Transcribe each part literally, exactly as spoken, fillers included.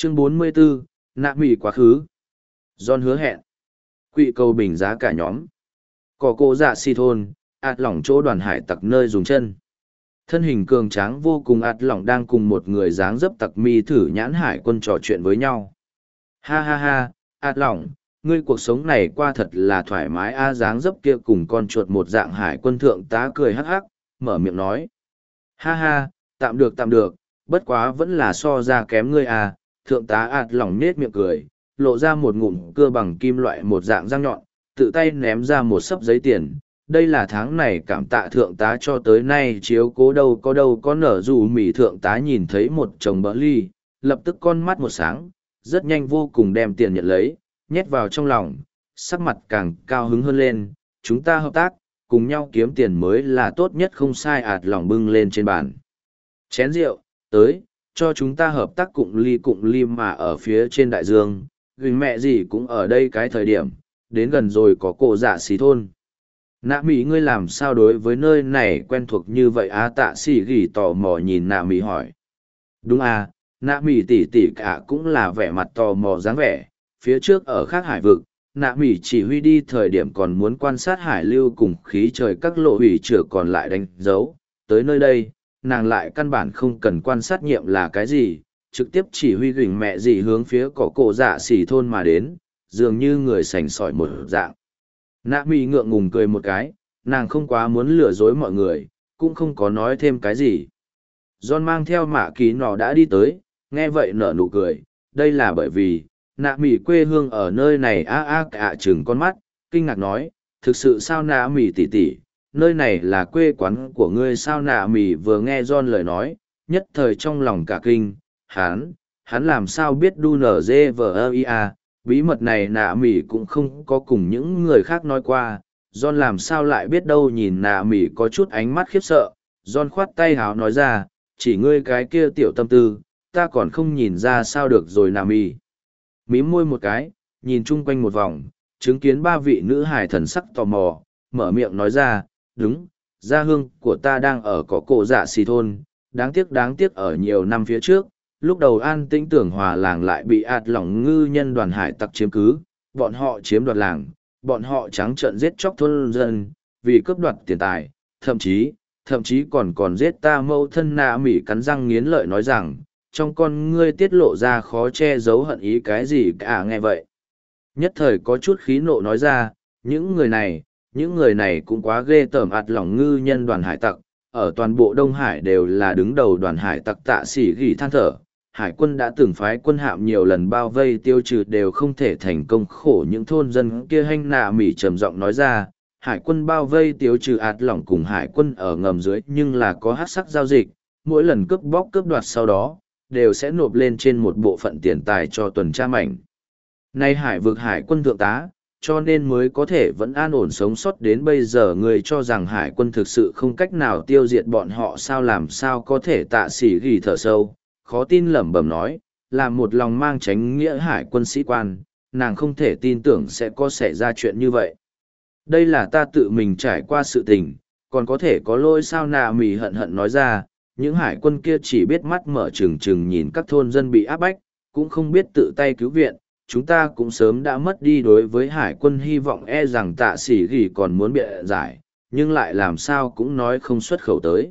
Chương bốn mươi 44, nạ mỉ quá khứ. John hứa hẹn. Quỵ cầu bình giá cả nhóm. Cỏ cô dạ si thôn, ạt lỏng chỗ đoàn hải tặc nơi dùng chân. Thân hình cường tráng vô cùng ạt lỏng đang cùng một người dáng dấp tặc mi thử nhãn hải quân trò chuyện với nhau. Ha ha ha, ạt lỏng, ngươi cuộc sống này qua thật là thoải mái a dáng dấp kia cùng con chuột một dạng hải quân thượng tá cười hắc hắc, mở miệng nói. Ha ha, tạm được tạm được, bất quá vẫn là so ra kém ngươi à, thượng tá ạt lỏng nết miệng cười, lộ ra một ngụm cưa bằng kim loại một dạng răng nhọn, tự tay ném ra một sấp giấy tiền. Đây là tháng này cảm tạ thượng tá cho tới nay chiếu cố đâu có đâu có nở dù mỉ thượng tá nhìn thấy một chồng bỡ ly, lập tức con mắt một sáng, rất nhanh vô cùng đem tiền nhận lấy, nhét vào trong lòng, sắc mặt càng cao hứng hơn lên, chúng ta hợp tác, cùng nhau kiếm tiền mới là tốt nhất không sai ạt lòng bưng lên trên bàn. Chén rượu, tới, cho chúng ta hợp tác cụng ly cụng ly mà ở phía trên đại dương, gừng mẹ gì cũng ở đây cái thời điểm, đến gần rồi có cổ dạ xì thôn. Nạ mỹ ngươi làm sao đối với nơi này quen thuộc như vậy á tạ xì gỉ tò mò nhìn nạ mỹ hỏi. Đúng à, nạ mỹ tỉ tỉ cả cũng là vẻ mặt tò mò dáng vẻ, phía trước ở khác hải vực, nạ mỹ chỉ huy đi thời điểm còn muốn quan sát hải lưu cùng khí trời các lộ hủy chữa còn lại đánh dấu, tới nơi đây, nàng lại căn bản không cần quan sát nhiệm là cái gì, trực tiếp chỉ huy gửi mẹ gì hướng phía cỏ cổ dạ xỉ thôn mà đến, dường như người sành sỏi một dạng. Nạ mỹ ngượng ngùng cười một cái, nàng không quá muốn lừa dối mọi người, cũng không có nói thêm cái gì. John mang theo mạ ký nọ đã đi tới, nghe vậy nở nụ cười, đây là bởi vì, nạ mỹ quê hương ở nơi này a a cả chừng con mắt, kinh ngạc nói, thực sự sao nạ mỹ tỉ tỉ, nơi này là quê quán của ngươi sao nạ mỹ vừa nghe John lời nói, nhất thời trong lòng cả kinh, hắn, hắn làm sao biết đu nở dê vờ ơ ia, bí mật này nạ mỹ cũng không có cùng những người khác nói qua, John làm sao lại biết đâu nhìn nạ mỹ có chút ánh mắt khiếp sợ, John khoát tay háo nói ra, chỉ ngươi cái kia tiểu tâm tư, ta còn không nhìn ra sao được rồi nạ mỹ. Mím môi một cái, nhìn chung quanh một vòng, chứng kiến ba vị nữ hài thần sắc tò mò, mở miệng nói ra, đúng, gia hương của ta đang ở có cổ dạ xì thôn, đáng tiếc đáng tiếc ở nhiều năm phía trước, lúc đầu an tĩnh tưởng hòa làng lại bị ạt lỏng ngư nhân đoàn hải tặc chiếm cứ, bọn họ chiếm đoạt làng, bọn họ trắng trợn giết chóc thôn dân, vì cướp đoạt tiền tài, thậm chí, thậm chí còn còn giết ta mâu thân nạ mỉ cắn răng nghiến lợi nói rằng, trong con ngươi tiết lộ ra khó che giấu hận ý cái gì cả nghe vậy. Nhất thời có chút khí nộ nói ra, những người này, những người này cũng quá ghê tởm ạt lỏng ngư nhân đoàn hải tặc, ở toàn bộ Đông Hải đều là đứng đầu đoàn hải tặc tạ sĩ gỉ than thở. Hải quân đã từng phái quân hạm nhiều lần bao vây tiêu trừ đều không thể thành công khổ những thôn dân kia hanh nạ mỉ trầm giọng nói ra, hải quân bao vây tiêu trừ ạt lỏng cùng hải quân ở ngầm dưới nhưng là có hát sắc giao dịch, mỗi lần cướp bóc cướp đoạt sau đó, đều sẽ nộp lên trên một bộ phận tiền tài cho tuần tra mảnh. Nay hải vực hải quân thượng tá, cho nên mới có thể vẫn an ổn sống sót đến bây giờ người cho rằng hải quân thực sự không cách nào tiêu diệt bọn họ sao làm sao có thể tạ sĩ ghi thở sâu, khó tin lẩm bẩm nói, là một lòng mang tránh nghĩa hải quân sĩ quan, nàng không thể tin tưởng sẽ có xảy ra chuyện như vậy. Đây là ta tự mình trải qua sự tình, còn có thể có lỗi sao nà mì hận hận nói ra, những hải quân kia chỉ biết mắt mở trừng trừng nhìn các thôn dân bị áp bách, cũng không biết tự tay cứu viện, chúng ta cũng sớm đã mất đi đối với hải quân hy vọng e rằng tạ sĩ ghi còn muốn bịa giải, nhưng lại làm sao cũng nói không xuất khẩu tới.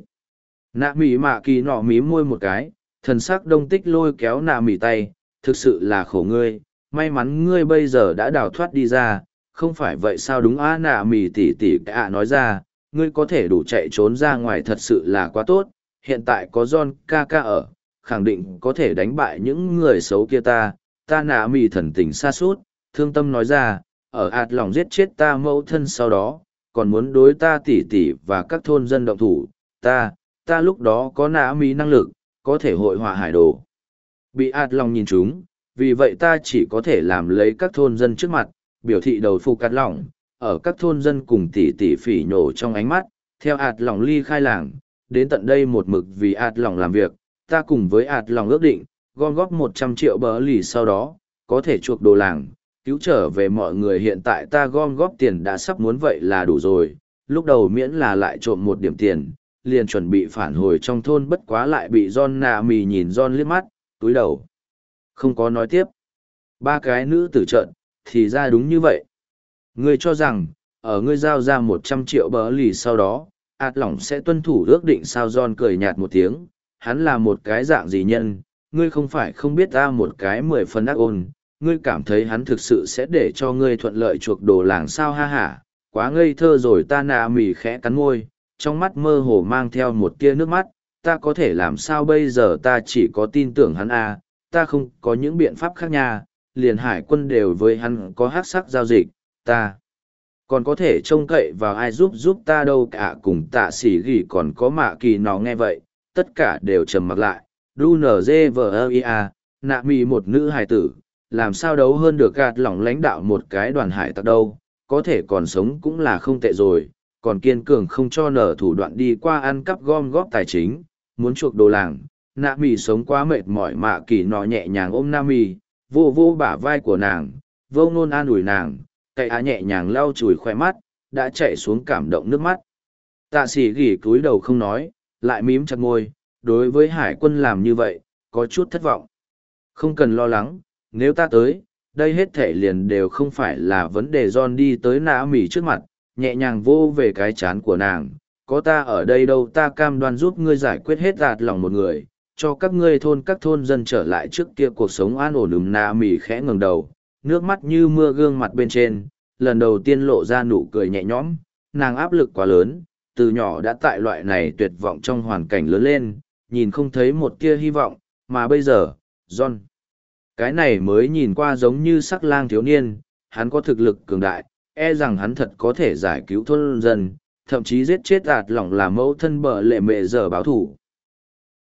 Nạ mỉ mạ kỳ nọ mím môi một cái, thần sắc đông tích lôi kéo nạ mỉ tay, thực sự là khổ ngươi, may mắn ngươi bây giờ đã đào thoát đi ra, không phải vậy sao đúng á nạ mỉ tỉ tỉ cả nói ra, ngươi có thể đủ chạy trốn ra ngoài thật sự là quá tốt, hiện tại có John ca ca ở, khẳng định có thể đánh bại những người xấu kia ta, ta nạ mỉ thần tình xa suốt, thương tâm nói ra, ở ạt lòng giết chết ta mẫu thân sau đó, còn muốn đối ta tỉ tỉ và các thôn dân động thủ, ta, ta lúc đó có nạ mỉ năng lực, có thể hội họa hải đồ. Bị ạt lòng nhìn chúng, vì vậy ta chỉ có thể làm lấy các thôn dân trước mặt, biểu thị đầu phục ạt lòng, ở các thôn dân cùng tỉ tỉ phỉ nhổ trong ánh mắt, theo ạt lòng ly khai làng, đến tận đây một mực vì ạt lòng làm việc, ta cùng với ạt lòng ước định, gom góp một trăm triệu bờ lì sau đó, có thể chuộc đồ làng, cứu trở về mọi người hiện tại ta gom góp tiền đã sắp muốn vậy là đủ rồi, lúc đầu miễn là lại trộm một điểm tiền, liền chuẩn bị phản hồi trong thôn bất quá lại bị John nạ mì nhìn John liếc mắt, túi đầu. Không có nói tiếp. Ba cái nữ tử trận, thì ra đúng như vậy. Ngươi cho rằng, ở ngươi giao ra một trăm triệu bờ lì sau đó, ạt lỏng sẽ tuân thủ ước định sao John cười nhạt một tiếng, hắn là một cái dạng gì nhân, ngươi không phải không biết ta một cái mười phần ác ôn, ngươi cảm thấy hắn thực sự sẽ để cho ngươi thuận lợi chuộc đồ làng sao ha hả, quá ngây thơ rồi ta nà mỉ khẽ cắn môi, trong mắt mơ hồ mang theo một tia nước mắt, ta có thể làm sao bây giờ ta chỉ có tin tưởng hắn à, ta không có những biện pháp khác nha, liền hải quân đều với hắn có hát sắc giao dịch, ta còn có thể trông cậy vào ai giúp giúp ta đâu cả cùng tạ sĩ gỉ còn có mạ kỳ nó nghe vậy, tất cả đều trầm mặc lại, đu nở dê vờ ơ ia, nạ mì một nữ hài tử, làm sao đấu hơn được gạt lỏng lãnh đạo một cái đoàn hải tặc đâu, có thể còn sống cũng là không tệ rồi, còn kiên cường không cho nở thủ đoạn đi qua ăn cắp gom góp tài chính, muốn chuộc đồ làng, nạ mì sống quá mệt mỏi mạ kỳ nó nhẹ nhàng ôm nạ mì, vô vô bả vai của nàng, vô nôn an ủi nàng, cậy á nhẹ nhàng lau chùi khoe mắt, đã chạy xuống cảm động nước mắt. Tạ sĩ gỉ cúi đầu không nói, lại mím chặt môi, đối với hải quân làm như vậy, có chút thất vọng. Không cần lo lắng, nếu ta tới, đây hết thể liền đều không phải là vấn đề John đi tới nã mỉ trước mặt, nhẹ nhàng vô về cái chán của nàng. Có ta ở đây đâu ta cam đoan giúp ngươi giải quyết hết đạt lòng một người, cho các ngươi thôn các thôn dân trở lại trước kia cuộc sống an ổn ừm nã mỉ khẽ ngẩng đầu, nước mắt như mưa gương mặt bên trên, lần đầu tiên lộ ra nụ cười nhẹ nhõm, nàng áp lực quá lớn, từ nhỏ đã tại loại này tuyệt vọng trong hoàn cảnh lớn lên, nhìn không thấy một tia hy vọng, mà bây giờ, John. Cái này mới nhìn qua giống như sắc lang thiếu niên, hắn có thực lực cường đại, e rằng hắn thật có thể giải cứu thôn dân, thậm chí giết chết ạt lỏng là mẫu thân bờ lệ mẹ giờ báo thủ.